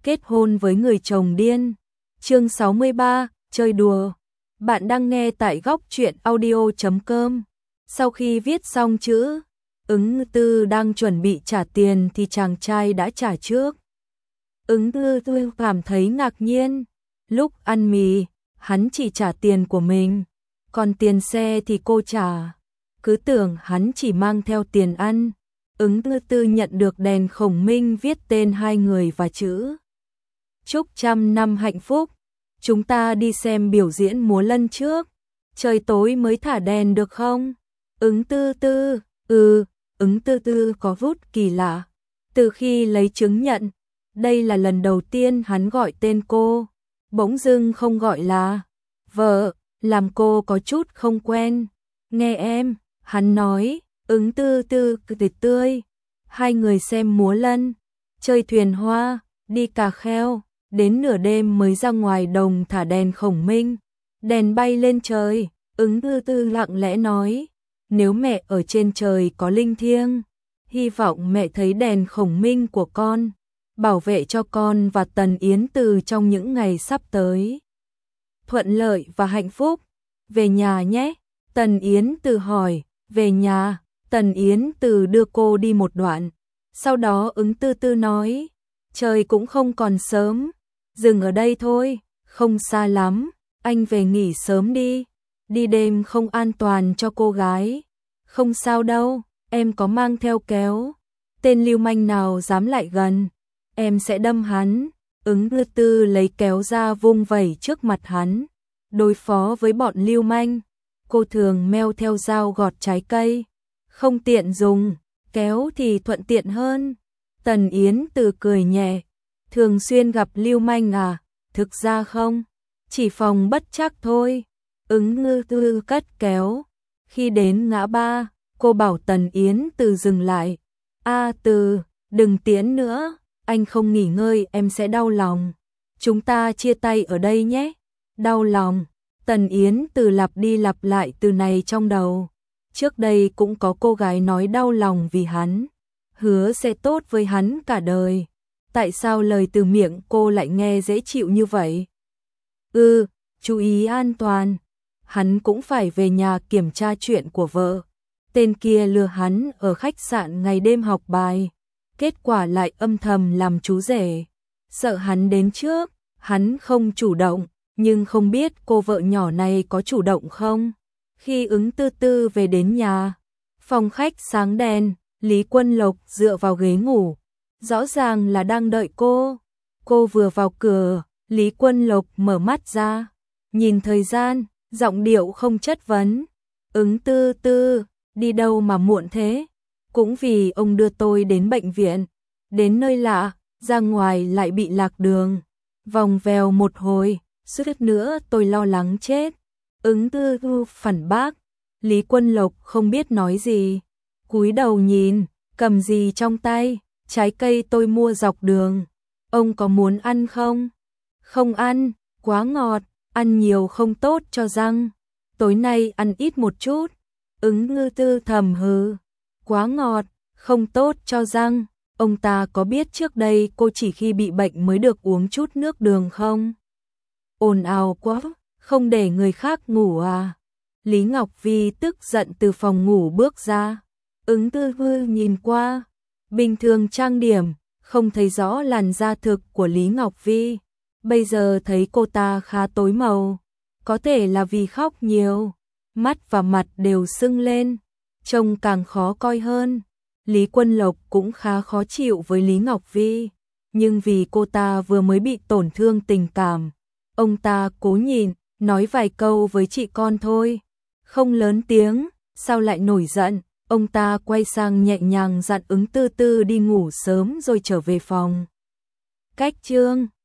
kết hôn với người chồng điên. Chương 63, chơi đùa. Bạn đang nghe tại góc truyện audio.com. Sau khi viết xong chữ, Ứng Tư đang chuẩn bị trả tiền thì chàng trai đã trả trước. Ứng Tư cảm thấy ngạc nhiên. Lúc ăn mì, hắn chỉ trả tiền của mình, còn tiền xe thì cô trả. Cứ tưởng hắn chỉ mang theo tiền ăn. Ứng Tư nhận được đèn khổng minh viết tên hai người và chữ chúc trăm năm hạnh phúc. Chúng ta đi xem biểu diễn múa lân trước. Trời tối mới thả đèn được không? Ứng Tư, Ứng Tư có vút kỳ lạ. Từ khi lấy chứng nhận, đây là lần đầu tiên hắn gọi tên cô, bỗng dưng không gọi là vợ, làm cô có chút không quen. Nghe em, hắn nói. Ứng Tư cười tươi. Hai người xem múa lân, chơi thuyền hoa, đi cà kheo, đến nửa đêm mới ra ngoài đồng thả đèn khổng minh. Đèn bay lên trời, Ứng Tư lặng lẽ nói, nếu mẹ ở trên trời có linh thiêng, hy vọng mẹ thấy đèn khổng minh của con, bảo vệ cho con và Tần Yến Từ trong những ngày sắp tới. Thuận lợi và hạnh phúc. Về nhà nhé. Tần Yến Từ hỏi. Về nhà. Tần Yến Từ đưa cô đi một đoạn. Sau đó Ứng Tư nói, trời cũng không còn sớm, dừng ở đây thôi, không xa lắm, anh về nghỉ sớm đi. Đi đêm không an toàn cho cô gái. Không sao đâu, em có mang theo kéo. Tên lưu manh nào dám lại gần, em sẽ đâm hắn. Ứng Tư lấy kéo ra vung vẩy trước mặt hắn. Đối phó với bọn lưu manh, cô thường meo theo dao gọt trái cây, không tiện dùng, kéo thì thuận tiện hơn. Tần Yến Từ cười nhẹ, thường xuyên gặp lưu manh à? Thực ra không, chỉ phòng bất trắc thôi. Ứng Tư cất kéo. Khi đến ngã ba, cô bảo Tần Yến Từ dừng lại. Từ, đừng tiến nữa, anh không nghỉ ngơi em sẽ đau lòng. Chúng ta chia tay ở đây nhé. Đau lòng. Tần Yến Từ lặp đi lặp lại từ này trong đầu. Trước đây cũng có cô gái nói đau lòng vì hắn, hứa sẽ tốt với hắn cả đời. Tại sao lời từ miệng cô lại nghe dễ chịu như vậy? Chú ý an toàn. Hắn cũng phải về nhà kiểm tra chuyện của vợ. Tên kia lừa hắn ở khách sạn ngày đêm học bài, kết quả lại âm thầm làm chú rể. Sợ hắn đến trước, hắn không chủ động, nhưng không biết cô vợ nhỏ này có chủ động không. Khi Ứng Tư về đến nhà, phòng khách sáng đèn, Lý Quân Lộc dựa vào ghế ngủ, rõ ràng là đang đợi cô. Cô vừa vào cửa, Lý Quân Lộc mở mắt ra, nhìn thời gian, giọng điệu không chất vấn. Ứng Tư, đi đâu mà muộn thế? Cũng vì ông đưa tôi đến bệnh viện, đến nơi lạ, ra ngoài lại bị lạc đường, vòng vèo một hồi, suýt nữa tôi lo lắng chết. Ứng Tư phản bác. Lý Quân Lộc không biết nói gì, cúi đầu nhìn, cầm gì trong tay? Trái cây tôi mua dọc đường. Ông có muốn ăn không? Không ăn, quá ngọt, ăn nhiều không tốt cho răng. Tối nay ăn ít một chút. Ứng Tư thầm hừ, quá ngọt, không tốt cho răng. Ông ta có biết trước đây cô chỉ khi bị bệnh mới được uống chút nước đường không? Ồn ào quá, không để người khác ngủ à? Lý Ngọc Vi tức giận từ phòng ngủ bước ra. Ứng Tư nhìn qua, bình thường trang điểm, không thấy rõ làn da thực của Lý Ngọc Vi. Bây giờ thấy cô ta khá tối màu, có thể là vì khóc nhiều, mắt và mặt đều sưng lên, trông càng khó coi hơn. Lý Quân Lộc cũng khá khó chịu với Lý Ngọc Vi, nhưng vì cô ta vừa mới bị tổn thương tình cảm, ông ta cố nhịn, nói vài câu với chị con thôi, không lớn tiếng. Sao lại nổi giận? Ông ta quay sang nhẹ nhàng dặn Ứng Tư đi ngủ sớm rồi trở về phòng. Cách chương